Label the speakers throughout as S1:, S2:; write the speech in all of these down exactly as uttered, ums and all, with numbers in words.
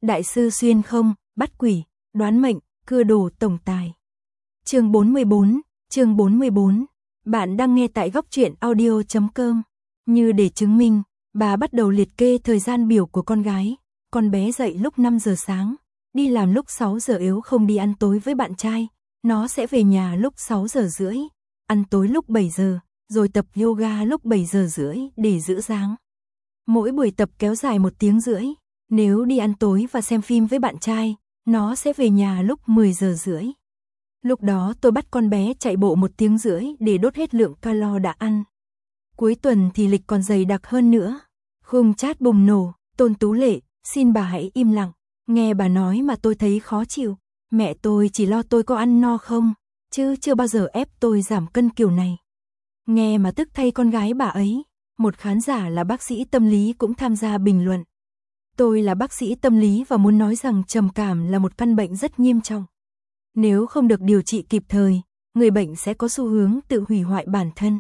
S1: Đại sư xuyên không, bắt quỷ, đoán mệnh, cưa đồ tổng tài. Chương bốn mươi bốn, chương bốn mươi bốn. Bạn đang nghe tại góc truyện audio chấm com. Như để chứng minh, bà bắt đầu liệt kê thời gian biểu của con gái. Con bé dậy lúc năm giờ sáng, đi làm lúc sáu giờ, yếu không đi ăn tối với bạn trai, nó sẽ về nhà lúc sáu giờ rưỡi, ăn tối lúc bảy giờ, rồi tập yoga lúc bảy giờ rưỡi để giữ dáng. Mỗi buổi tập kéo dài một tiếng rưỡi. Nếu đi ăn tối và xem phim với bạn trai, nó sẽ về nhà lúc mười giờ rưỡi. Lúc đó tôi bắt con bé chạy bộ một tiếng rưỡi để đốt hết lượng calo đã ăn. Cuối tuần thì lịch còn dày đặc hơn nữa. Khung chat bùng nổ, Tôn Tú Lệ, xin bà hãy im lặng. Nghe bà nói mà tôi thấy khó chịu. Mẹ tôi chỉ lo tôi có ăn no không, chứ chưa bao giờ ép tôi giảm cân kiểu này. Nghe mà tức thay con gái bà ấy. Một khán giả là bác sĩ tâm lý cũng tham gia bình luận. Tôi là bác sĩ tâm lý và muốn nói rằng trầm cảm là một căn bệnh rất nghiêm trọng. Nếu không được điều trị kịp thời, người bệnh sẽ có xu hướng tự hủy hoại bản thân.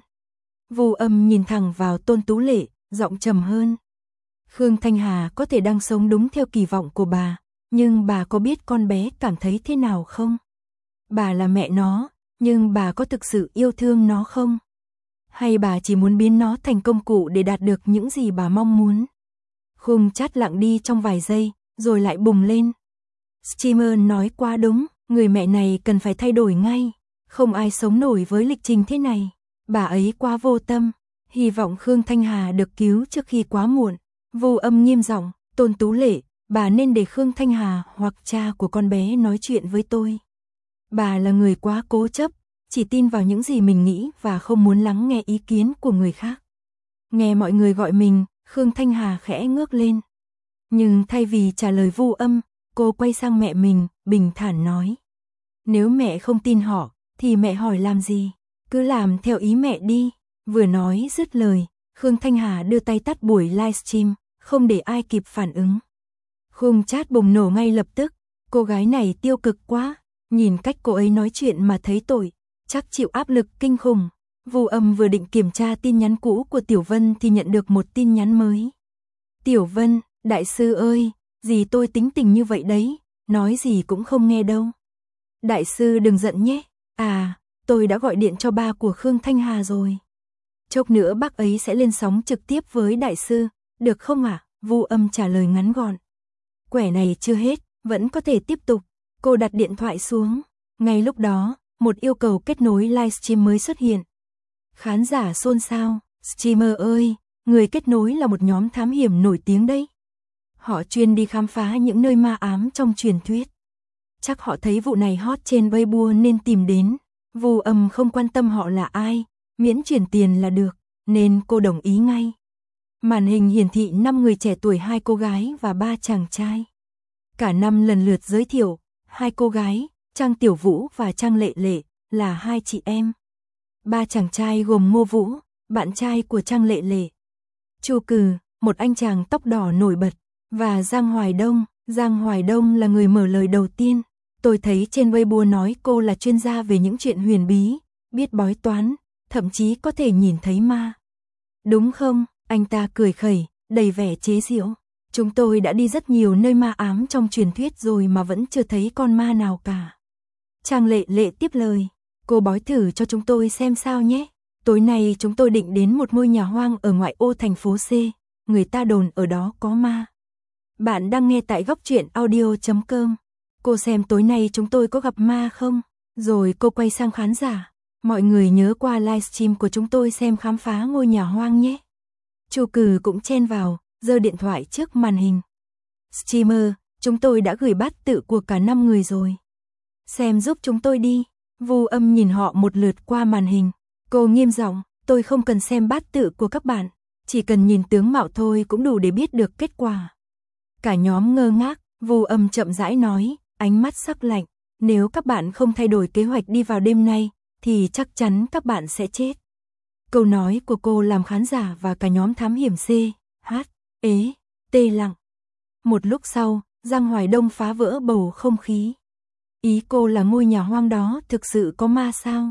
S1: Vu Âm nhìn thẳng vào Tôn Tú Lệ, giọng trầm hơn. Khương Thanh Hà có thể đang sống đúng theo kỳ vọng của bà, nhưng bà có biết con bé cảm thấy thế nào không? Bà là mẹ nó, nhưng bà có thực sự yêu thương nó không? Hay bà chỉ muốn biến nó thành công cụ để đạt được những gì bà mong muốn? Khung chat lặng đi trong vài giây, rồi lại bùng lên. Streamer nói quá đúng, người mẹ này cần phải thay đổi ngay. Không ai sống nổi với lịch trình thế này. Bà ấy quá vô tâm. Hy vọng Khương Thanh Hà được cứu trước khi quá muộn. Vu Âm nghiêm giọng, Tôn Tú Lệ, bà nên để Khương Thanh Hà hoặc cha của con bé nói chuyện với tôi. Bà là người quá cố chấp, chỉ tin vào những gì mình nghĩ và không muốn lắng nghe ý kiến của người khác. Nghe mọi người gọi mình, Khương Thanh Hà khẽ ngước lên. Nhưng thay vì trả lời Vu Âm, cô quay sang mẹ mình, bình thản nói. Nếu mẹ không tin họ, thì mẹ hỏi làm gì? Cứ làm theo ý mẹ đi. Vừa nói dứt lời, Khương Thanh Hà đưa tay tắt buổi livestream, không để ai kịp phản ứng. Khung chat bùng nổ ngay lập tức. Cô gái này tiêu cực quá. Nhìn cách cô ấy nói chuyện mà thấy tội. Chắc chịu áp lực kinh khủng. Vu Âm vừa định kiểm tra tin nhắn cũ của Tiểu Vân thì nhận được một tin nhắn mới. Tiểu Vân, đại sư ơi, dì tôi tính tình như vậy đấy, nói gì cũng không nghe đâu. Đại sư đừng giận nhé. À, tôi đã gọi điện cho ba của Khương Thanh Hà rồi. Chốc nữa bác ấy sẽ lên sóng trực tiếp với đại sư, được không ạ? À? Vu Âm trả lời ngắn gọn. Quẻ này chưa hết, vẫn có thể tiếp tục. Cô đặt điện thoại xuống. Ngay lúc đó, một yêu cầu kết nối livestream mới xuất hiện. Khán giả xôn xao, streamer ơi, người kết nối là một nhóm thám hiểm nổi tiếng đấy. Họ chuyên đi khám phá những nơi ma ám trong truyền thuyết. Chắc họ thấy vụ này hot trên Weibo nên tìm đến. Vu Âm không quan tâm họ là ai, miễn chuyển tiền là được, nên cô đồng ý ngay. Màn hình hiển thị năm người trẻ tuổi, hai cô gái và ba chàng trai. Cả năm lần lượt giới thiệu, hai cô gái, Trang Tiểu Vũ và Trang Lệ Lệ, là hai chị em. Ba chàng trai gồm Ngô Vũ, bạn trai của Trang Lệ Lệ, Chu Cừ, một anh chàng tóc đỏ nổi bật, và Giang Hoài Đông. Giang Hoài Đông là người mở lời đầu tiên. Tôi thấy trên Weibo nói cô là chuyên gia về những chuyện huyền bí, biết bói toán, thậm chí có thể nhìn thấy ma. Đúng không? Anh ta cười khẩy, đầy vẻ chế giễu. Chúng tôi đã đi rất nhiều nơi ma ám trong truyền thuyết rồi mà vẫn chưa thấy con ma nào cả. Trang Lệ Lệ tiếp lời, cô bói thử cho chúng tôi xem sao nhé. Tối nay chúng tôi định đến một ngôi nhà hoang ở ngoại ô thành phố C, người ta đồn ở đó có ma. Bạn đang nghe tại góc truyện audio chấm com. Cô xem tối nay chúng tôi có gặp ma không? Rồi cô quay sang khán giả. Mọi người nhớ qua livestream của chúng tôi xem khám phá ngôi nhà hoang nhé. Chu Cừ cũng chen vào, giơ điện thoại trước màn hình. Streamer, chúng tôi đã gửi bát tự của cả năm người rồi. Xem giúp chúng tôi đi. Vu Âm nhìn họ một lượt qua màn hình. Cô nghiêm giọng, tôi không cần xem bát tự của các bạn. Chỉ cần nhìn tướng mạo thôi cũng đủ để biết được kết quả. Cả nhóm ngơ ngác, Vu Âm chậm rãi nói, ánh mắt sắc lạnh. Nếu các bạn không thay đổi kế hoạch đi vào đêm nay, thì chắc chắn các bạn sẽ chết. Câu nói của cô làm khán giả và cả nhóm thám hiểm C, H, ế, tê lặng. Một lúc sau, Giang Hoài Đông phá vỡ bầu không khí. Ý cô là ngôi nhà hoang đó thực sự có ma sao?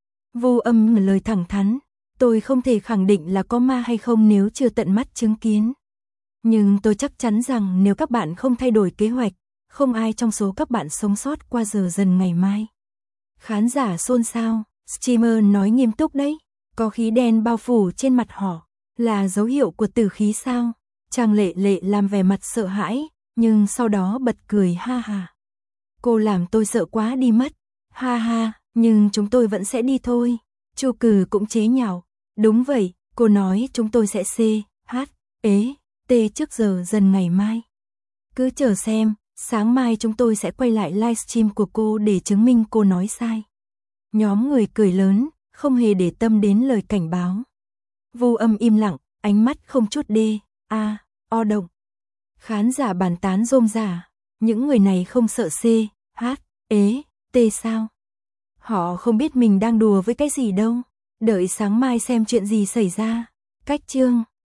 S1: Vu Âm lời thẳng thắn, tôi không thể khẳng định là có ma hay không nếu chưa tận mắt chứng kiến. Nhưng tôi chắc chắn rằng nếu các bạn không thay đổi kế hoạch, không ai trong số các bạn sống sót qua giờ dần ngày mai. Khán giả xôn xao, streamer nói nghiêm túc đấy, có khí đen bao phủ trên mặt họ, là dấu hiệu của tử khí sao? Trang Lệ Lệ làm vẻ mặt sợ hãi, nhưng sau đó bật cười ha ha. Cô làm tôi sợ quá đi mất, ha ha, nhưng chúng tôi vẫn sẽ đi thôi. Chu Cừ cũng chế nhạo, đúng vậy, cô nói chúng tôi sẽ C, H, ế, T trước giờ dần ngày mai. Cứ chờ xem, sáng mai chúng tôi sẽ quay lại livestream của cô để chứng minh cô nói sai. Nhóm người cười lớn, không hề để tâm đến lời cảnh báo. Vô Âm im lặng, ánh mắt không chút đê, a, o động. Khán giả bàn tán rôm rả, những người này không sợ C, H, ế, T sao? Họ không biết mình đang đùa với cái gì đâu. Đợi sáng mai xem chuyện gì xảy ra. Cách chương